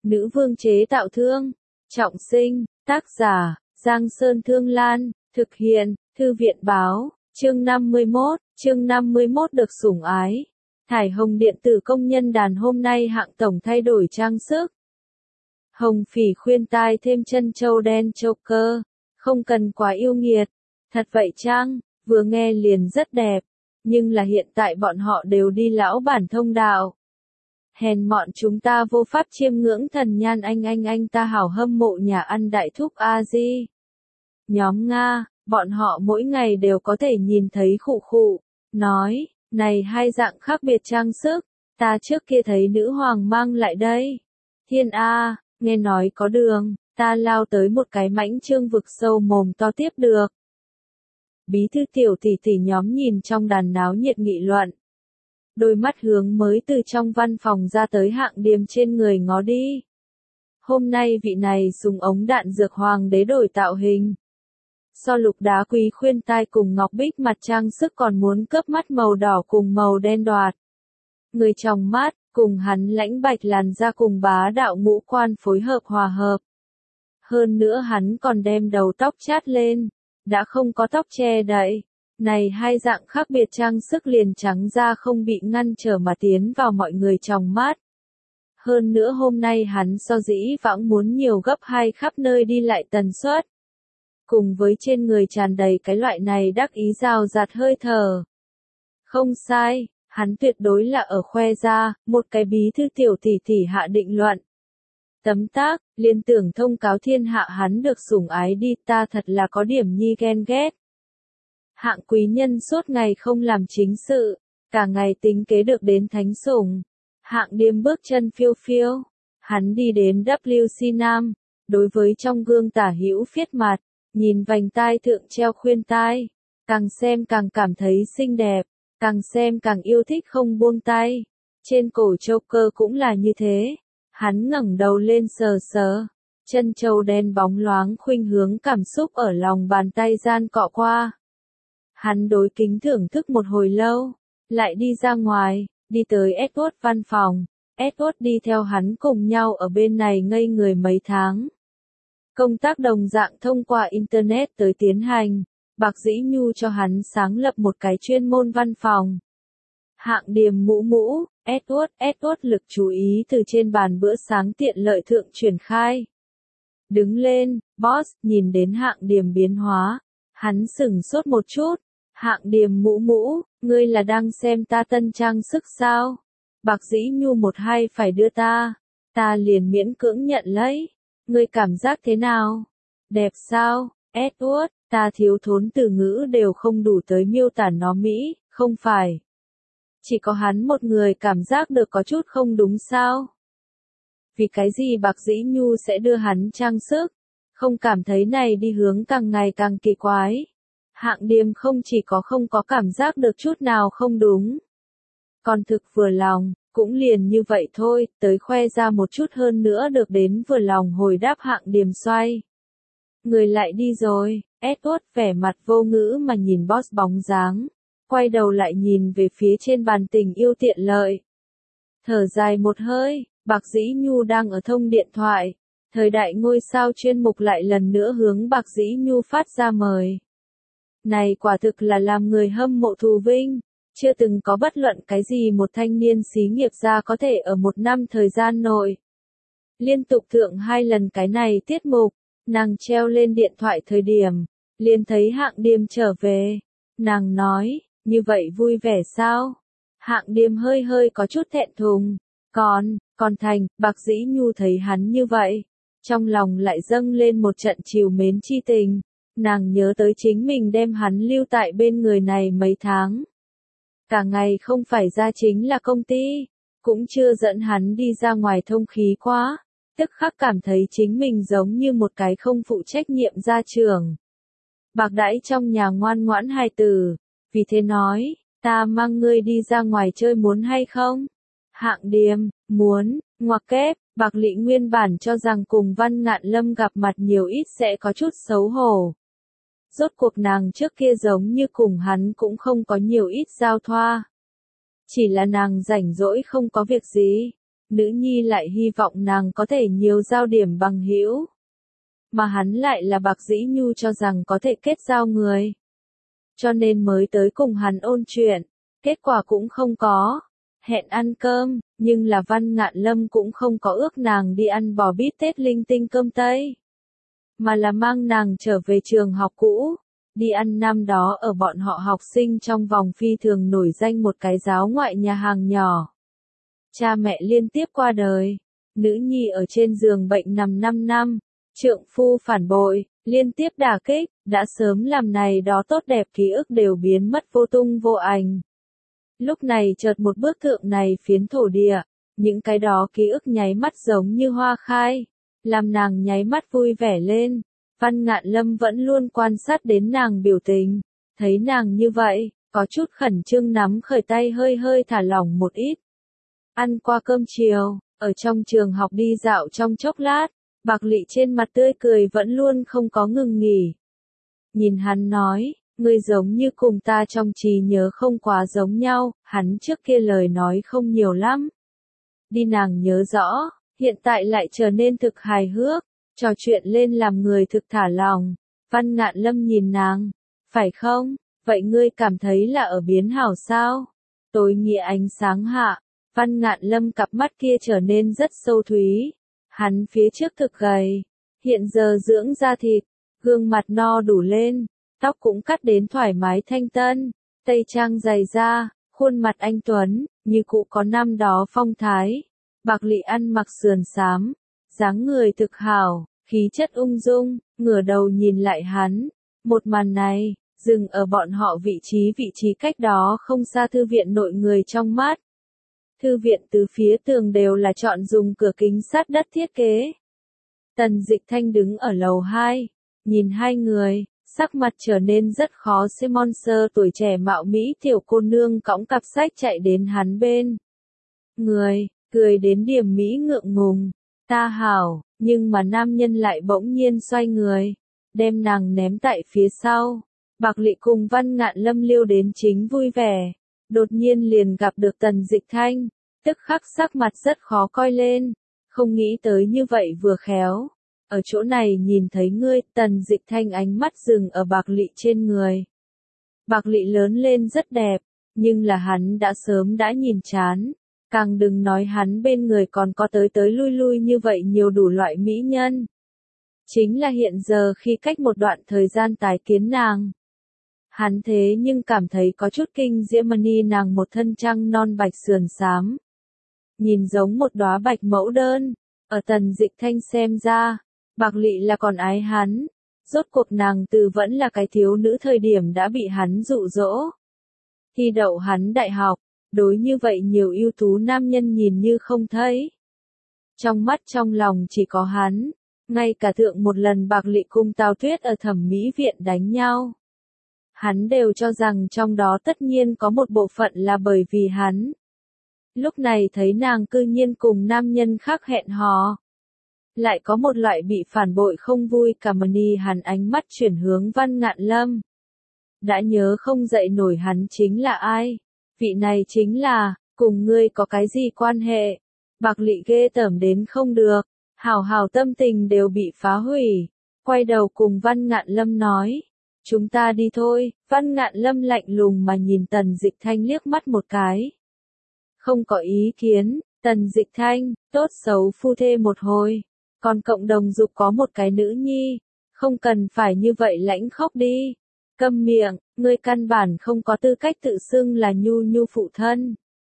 Nữ vương chế tạo thương. Trọng sinh. Tác giả, Giang Sơn Thương Lan. Thực hiện, Thư viện báo. Chương 51 được sủng ái. Thải Hồng điện tử công nhân đàn hôm nay hạng tổng thay đổi trang sức. Hồng phỉ khuyên tai thêm chân châu đen choker. Không cần quá yêu nghiệt. Thật vậy chăng? Vừa nghe liền rất đẹp. Nhưng là hiện tại bọn họ đều đi lão bản thông đạo. Hèn mọn chúng ta vô pháp chiêm ngưỡng thần nhan anh ta hảo hâm mộ nhà ăn đại thúc A-di. Nhóm Nga, bọn họ mỗi ngày đều có thể nhìn thấy khụ khụ, nói, này hai dạng khác biệt trang sức, ta trước kia thấy nữ hoàng mang lại đây. Thiên A, nghe nói có đường, ta lao tới một cái mãnh trương vực sâu mồm to tiếp được. Bí thư tiểu tỷ tỷ nhóm nhìn trong đàn náo nhiệt nghị luận. Đôi mắt hướng mới từ trong văn phòng ra tới Hạng Điềm trên người ngó đi. Hôm nay vị này dùng ống đạn dược hoàng đế đổi tạo hình. So lục đá quý khuyên tai cùng ngọc bích mặt trang sức còn muốn cướp mắt màu đỏ cùng màu đen đoạt. Người trong mắt, cùng hắn lãnh bạch làn da cùng bá đạo ngũ quan phối hợp hòa hợp. Hơn nữa hắn còn đem đầu tóc chát lên, đã không có tóc che đậy. Này hai dạng khác biệt trang sức liền trắng ra không bị ngăn trở mà tiến vào mọi người trong mắt. Hơn nữa hôm nay hắn so dĩ vãng muốn nhiều gấp hai khắp nơi đi lại tần suất. Cùng với trên người tràn đầy cái loại này đắc ý rào rạt hơi thở. Không sai, hắn tuyệt đối là ở khoe ra, một cái bí thư tiểu tỷ tỷ hạ định luận. Tấm tác, liên tưởng thông cáo thiên hạ hắn được sủng ái đi, ta thật là có điểm nhi ghen ghét. Hạng quý nhân suốt ngày không làm chính sự, cả ngày tính kế được đến thánh sủng. Hạng Điềm bước chân phiêu phiêu, hắn đi đến WC Nam, đối với trong gương tả hữu phiết mặt, nhìn vành tai thượng treo khuyên tai, càng xem càng cảm thấy xinh đẹp, càng xem càng yêu thích không buông tay. Trên cổ choker cũng là như thế, hắn ngẩng đầu lên sờ sờ, chân châu đen bóng loáng khuynh hướng cảm xúc ở lòng bàn tay gian cọ qua. Hắn đối kính thưởng thức một hồi lâu, lại đi ra ngoài, đi tới Edward văn phòng. Edward đi theo hắn cùng nhau ở bên này ngây người mấy tháng. Công tác đồng dạng thông qua Internet tới tiến hành, Bạc Dĩ Nhu cho hắn sáng lập một cái chuyên môn văn phòng. Hạng Điềm mũ, Edward lực chú ý từ trên bàn bữa sáng tiện lợi thượng chuyển khai. Đứng lên, boss, nhìn đến Hạng Điềm biến hóa, hắn sửng sốt một chút. Hạng Điềm mũ, ngươi là đang xem ta tân trang sức sao? Bạc Dĩ Nhu một hai phải đưa ta liền miễn cưỡng nhận lấy. Ngươi cảm giác thế nào? Đẹp sao? Edward, ta thiếu thốn từ ngữ đều không đủ tới miêu tả nó mỹ, không phải. Chỉ có hắn một người cảm giác được có chút không đúng sao? Vì cái gì Bạc Dĩ Nhu sẽ đưa hắn trang sức? Không cảm thấy này đi hướng càng ngày càng kỳ quái. Hạng Điềm không chỉ không có cảm giác được chút nào không đúng. Còn thực vừa lòng, cũng liền như vậy thôi, tới khoe ra một chút hơn nữa được đến vừa lòng hồi đáp Hạng Điềm xoay. Người lại đi rồi, Edward vẻ mặt vô ngữ mà nhìn boss bóng dáng, quay đầu lại nhìn về phía trên bàn tình yêu tiện lợi. Thở dài một hơi, Bạc Dĩ Nhu đang ở thông điện thoại, thời đại ngôi sao chuyên mục lại lần nữa hướng Bạc Dĩ Nhu phát ra mời. Này quả thực là làm người hâm mộ thù vinh, chưa từng có bất luận cái gì một thanh niên xí nghiệp gia có thể ở một năm thời gian nội. Liên tục thượng 2 lần cái này tiết mục, nàng treo lên điện thoại thời điểm, liền thấy Hạng Điềm trở về. Nàng nói, như vậy vui vẻ sao? Hạng Điềm hơi có chút thẹn thùng, còn thành, Bạc Dĩ Nhu thấy hắn như vậy, trong lòng lại dâng lên một trận trìu mến chi tình. Nàng nhớ tới chính mình đem hắn lưu tại bên người này mấy tháng. Cả ngày không phải ra chính là công ty, cũng chưa dẫn hắn đi ra ngoài thông khí quá, tức khắc cảm thấy chính mình giống như một cái không phụ trách nhiệm gia trưởng. Bạc đãi trong nhà ngoan ngoãn hài tử, vì thế nói, ta mang ngươi đi ra ngoài chơi muốn hay không? Hạng Điềm, muốn, ngoặc kép, Bạc Lị nguyên bản cho rằng cùng Văn Ngạn Lâm gặp mặt nhiều ít sẽ có chút xấu hổ. Rốt cuộc nàng trước kia giống như cùng hắn cũng không có nhiều ít giao thoa. Chỉ là nàng rảnh rỗi không có việc gì, nữ nhi lại hy vọng nàng có thể nhiều giao điểm bằng hữu. Mà hắn lại là Bạc Dĩ Nhu cho rằng có thể kết giao người. Cho nên mới tới cùng hắn ôn chuyện, kết quả cũng không có. Hẹn ăn cơm, nhưng là Văn Ngạn Lâm cũng không có ước nàng đi ăn bò bít tết linh tinh cơm Tây. Mà là mang nàng trở về trường học cũ, đi ăn năm đó ở bọn họ học sinh trong vòng phi thường nổi danh một cái giáo ngoại nhà hàng nhỏ. Cha mẹ liên tiếp qua đời, nữ nhi ở trên giường bệnh nằm 5 năm, trượng phu phản bội, liên tiếp đả kích, đã sớm làm này đó tốt đẹp ký ức đều biến mất vô tung vô ảnh. Lúc này chợt một bước thượng này phiến thổ địa, những cái đó ký ức nháy mắt giống như hoa khai, làm nàng nháy mắt vui vẻ lên. Văn Ngạn Lâm vẫn luôn quan sát đến nàng biểu tình, thấy nàng như vậy, có chút khẩn trương nắm khởi tay hơi hơi thả lỏng một ít. Ăn qua cơm chiều, ở trong trường học đi dạo trong chốc lát, Bạc Lị trên mặt tươi cười vẫn luôn không có ngừng nghỉ. Nhìn hắn nói, ngươi giống như cùng ta trong trí nhớ không quá giống nhau, hắn trước kia lời nói không nhiều lắm. Đi nàng nhớ rõ, hiện tại lại trở nên thực hài hước, trò chuyện lên làm người thực thả lòng. Văn Ngạn Lâm nhìn nàng, phải không, vậy ngươi cảm thấy là ở biến hảo sao? Tối nghĩa ánh sáng hạ, Văn Ngạn Lâm cặp mắt kia trở nên rất sâu thúy. Hắn phía trước thực gầy, hiện giờ dưỡng da thịt, gương mặt no đủ lên, tóc cũng cắt đến thoải mái thanh tân, tây trang dày da, khuôn mặt anh tuấn, như cụ có năm đó phong thái. Bạc Lị ăn mặc sườn xám, dáng người thực hảo, khí chất ung dung, ngửa đầu nhìn lại hắn. Một màn này, dừng ở bọn họ vị trí cách đó không xa thư viện nội người trong mắt. Thư viện từ phía tường đều là chọn dùng cửa kính sát đất thiết kế. Tần Dịch Thanh đứng ở lầu 2, nhìn hai người, sắc mặt trở nên rất khó xem. Monster tuổi trẻ mạo mỹ tiểu cô nương cõng cặp sách chạy đến hắn bên người, cười đến điểm mỹ ngượng ngùng. Ta hảo, nhưng mà nam nhân lại bỗng nhiên xoay người, đem nàng ném tại phía sau. Bạc Lị cùng Văn Ngạn Lâm liêu đến chính vui vẻ, đột nhiên liền gặp được Tần Dịch Thanh, tức khắc sắc mặt rất khó coi lên, không nghĩ tới như vậy vừa khéo. Ở chỗ này nhìn thấy ngươi. Tần Dịch Thanh ánh mắt dừng ở Bạc Lị trên người. Bạc Lị lớn lên rất đẹp, nhưng là hắn đã sớm đã nhìn chán, càng đừng nói hắn bên người còn có tới lui lui như vậy nhiều đủ loại mỹ nhân. Chính là hiện giờ khi cách một đoạn thời gian tái kiến nàng, hắn thế nhưng cảm thấy có chút kinh diễm. Nàng một thân trăng non bạch sườn xám, nhìn giống một đóa bạch mẫu đơn. Ở Tần Dịch Thanh xem ra, Bạc Lị là còn ái hắn. Rốt cuộc nàng từ vẫn là cái thiếu nữ thời điểm đã bị hắn dụ dỗ. Thi đậu hắn đại học, đối như vậy nhiều ưu tú nam nhân nhìn như không thấy. Trong mắt trong lòng chỉ có hắn, ngay cả thượng một lần Bạc Lị cùng Tào Tuyết ở thẩm mỹ viện đánh nhau. Hắn đều cho rằng trong đó tất nhiên có một bộ phận là bởi vì hắn. Lúc này thấy nàng cư nhiên cùng nam nhân khác hẹn hò, lại có một loại bị phản bội không vui cảm. Hắn ánh mắt chuyển hướng Văn Ngạn Lâm. Đã nhớ không dậy nổi hắn chính là ai? Vị này chính là, cùng ngươi có cái gì quan hệ? Bạc Lị ghê tởm đến không được, hào hào tâm tình đều bị phá hủy. Quay đầu cùng Văn Ngạn Lâm nói, chúng ta đi thôi. Văn Ngạn Lâm lạnh lùng mà nhìn Tần Dịch Thanh liếc mắt một cái. Không có ý kiến. Tần Dịch Thanh, tốt xấu phu thê một hồi, còn cộng đồng dục có một cái nữ nhi, không cần phải như vậy lãnh khóc đi. Câm miệng, ngươi căn bản không có tư cách tự xưng là nhu nhu phụ thân.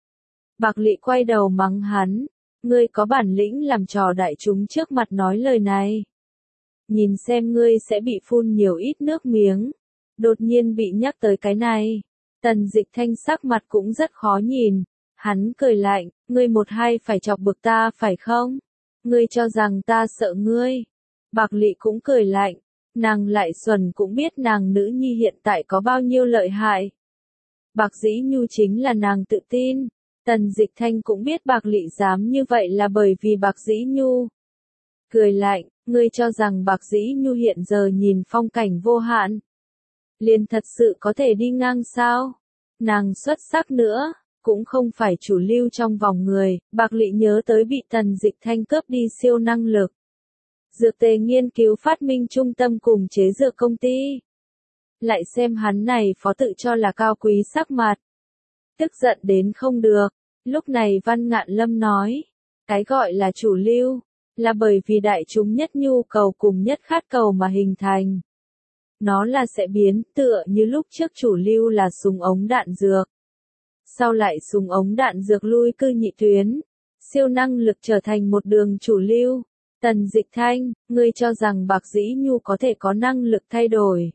Bạc Lị quay đầu mắng hắn, ngươi có bản lĩnh làm trò đại chúng trước mặt nói lời này. Nhìn xem ngươi sẽ bị phun nhiều ít nước miếng. Đột nhiên bị nhắc tới cái này, Tần Dịch Thanh sắc mặt cũng rất khó nhìn. Hắn cười lạnh, ngươi một hai phải chọc bực ta phải không? Ngươi cho rằng ta sợ ngươi. Bạc Lị cũng cười lạnh, nàng lại xuẩn cũng biết nàng nữ nhi hiện tại có bao nhiêu lợi hại. Bạc Dĩ Nhu chính là nàng tự tin. Tần Dịch Thanh cũng biết Bạc Lị dám như vậy là bởi vì Bạc Dĩ Nhu. Cười lạnh, ngươi cho rằng Bạc Dĩ Nhu hiện giờ nhìn phong cảnh vô hạn, liền thật sự có thể đi ngang sao? Nàng xuất sắc nữa, cũng không phải chủ lưu trong vòng người, Bạc Lị nhớ tới bị Tần Dịch Thanh cướp đi siêu năng lực. Dược tề nghiên cứu phát minh trung tâm cùng chế dược công ty. Lại xem hắn này phó tự cho là cao quý sắc mặt. Tức giận đến không được. Lúc này Văn Ngạn Lâm nói, cái gọi là chủ lưu, là bởi vì đại chúng nhất nhu cầu cùng nhất khát cầu mà hình thành. Nó là sẽ biến tựa như lúc trước chủ lưu là súng ống đạn dược. Sau lại súng ống đạn dược lui cư nhị tuyến, siêu năng lực trở thành một đường chủ lưu. Tần Dịch Thanh, ngươi cho rằng Bạc Dĩ Nhu có thể có năng lực thay đổi.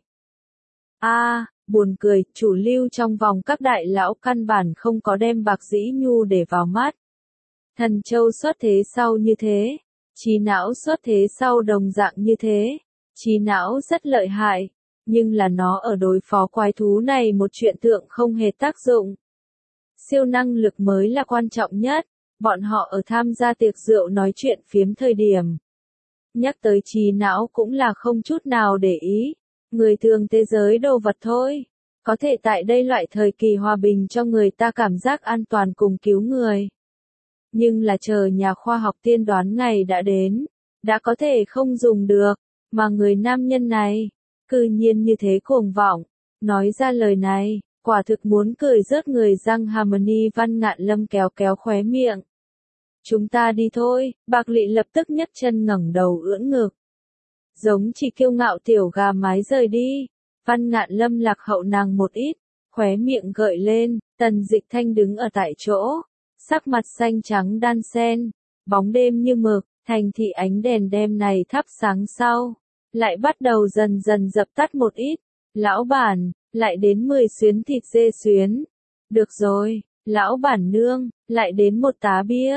Buồn cười, chủ lưu trong vòng các đại lão căn bản không có đem Bạc Dĩ Nhu để vào mắt. Thần châu xuất thế sau như thế, trí não xuất thế sau đồng dạng như thế, trí não rất lợi hại, nhưng là nó ở đối phó quái thú này một chuyện thượng không hề tác dụng. Siêu năng lực mới là quan trọng nhất, bọn họ ở tham gia tiệc rượu nói chuyện phiếm thời điểm. Nhắc tới trí não cũng là không chút nào để ý, người thường thế giới đồ vật thôi, có thể tại đây loại thời kỳ hòa bình cho người ta cảm giác an toàn cùng cứu người. Nhưng là chờ nhà khoa học tiên đoán ngày đã đến, đã có thể không dùng được, mà người nam nhân này, cư nhiên như thế cuồng vọng, nói ra lời này, quả thực muốn cười rớt người răng Harmony. Văn Ngạn Lâm kéo kéo khóe miệng. Chúng ta đi thôi, Bạc Lị lập tức nhấc chân ngẩng đầu ưỡn ngực. Giống chỉ kiêu ngạo tiểu gà mái rời đi, Văn Ngạn Lâm lạc hậu nàng một ít, khóe miệng gợi lên, Tần Dịch Thanh đứng ở tại chỗ, sắc mặt xanh trắng đan xen, bóng đêm như mực, thành thị ánh đèn đêm này thắp sáng sau, lại bắt đầu dần dần dập tắt một ít. Lão bản, lại đến 10 xuyến thịt dê xuyến. Được rồi, lão bản nương, lại đến một tá bia.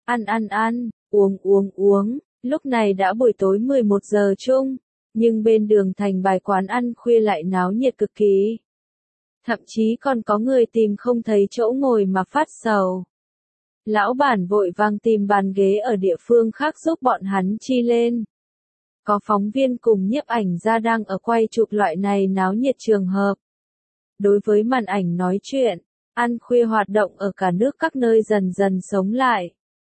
Ăn, uống. Lúc này đã buổi tối 11 giờ chung, nhưng bên đường thành bài quán ăn khuya lại náo nhiệt cực kỳ. Thậm chí còn có người tìm không thấy chỗ ngồi mà phát sầu. Lão bản vội vàng tìm bàn ghế ở địa phương khác giúp bọn hắn chi lên. Có phóng viên cùng nhiếp ảnh gia đang ở quay chụp loại này náo nhiệt trường hợp. Đối với màn ảnh nói chuyện, ăn khuya hoạt động ở cả nước các nơi dần dần sống lại.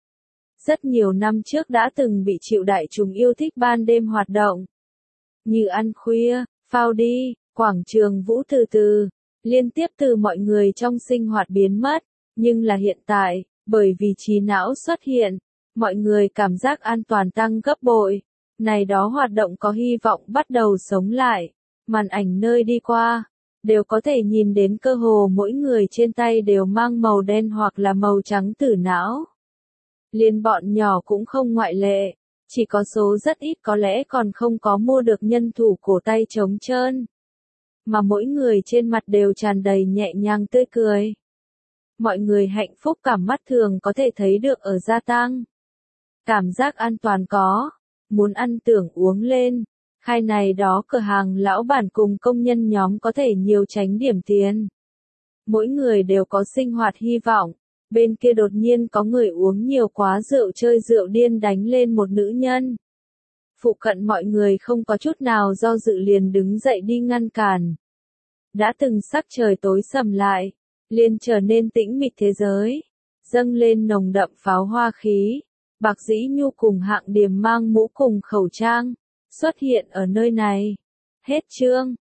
Rất nhiều năm trước đã từng bị chịu đại chúng yêu thích ban đêm hoạt động. Như ăn khuya, phao đi, quảng trường Vũ từ từ, liên tiếp từ mọi người trong sinh hoạt biến mất. Nhưng là hiện tại, bởi vì trí não xuất hiện, mọi người cảm giác an toàn tăng gấp bội. Này đó hoạt động có hy vọng bắt đầu sống lại. Màn ảnh nơi đi qua, đều có thể nhìn đến cơ hồ mỗi người trên tay đều mang màu đen hoặc là màu trắng tử não. Liên bọn nhỏ cũng không ngoại lệ, chỉ có số rất ít có lẽ còn không có mua được nhân thủ cổ tay trống trơn. Mà mỗi người trên mặt đều tràn đầy nhẹ nhàng tươi cười. Mọi người hạnh phúc cảm mắt thường có thể thấy được ở gia tăng. Cảm giác an toàn có, muốn ăn tưởng uống lên. Khai này đó cửa hàng lão bản cùng công nhân nhóm có thể nhiều tránh điểm tiền. Mỗi người đều có sinh hoạt hy vọng. Bên kia đột nhiên có người uống nhiều quá rượu chơi rượu điên đánh lên một nữ nhân. Phụ cận mọi người không có chút nào do dự liền đứng dậy đi ngăn cản. Đã từng sắc trời tối sầm lại, liền trở nên tĩnh mịch thế giới, dâng lên nồng đậm pháo hoa khí. Bạc Dĩ Nhu cùng Hạng Điềm mang mũ cùng khẩu trang, xuất hiện ở nơi này. Hết chương.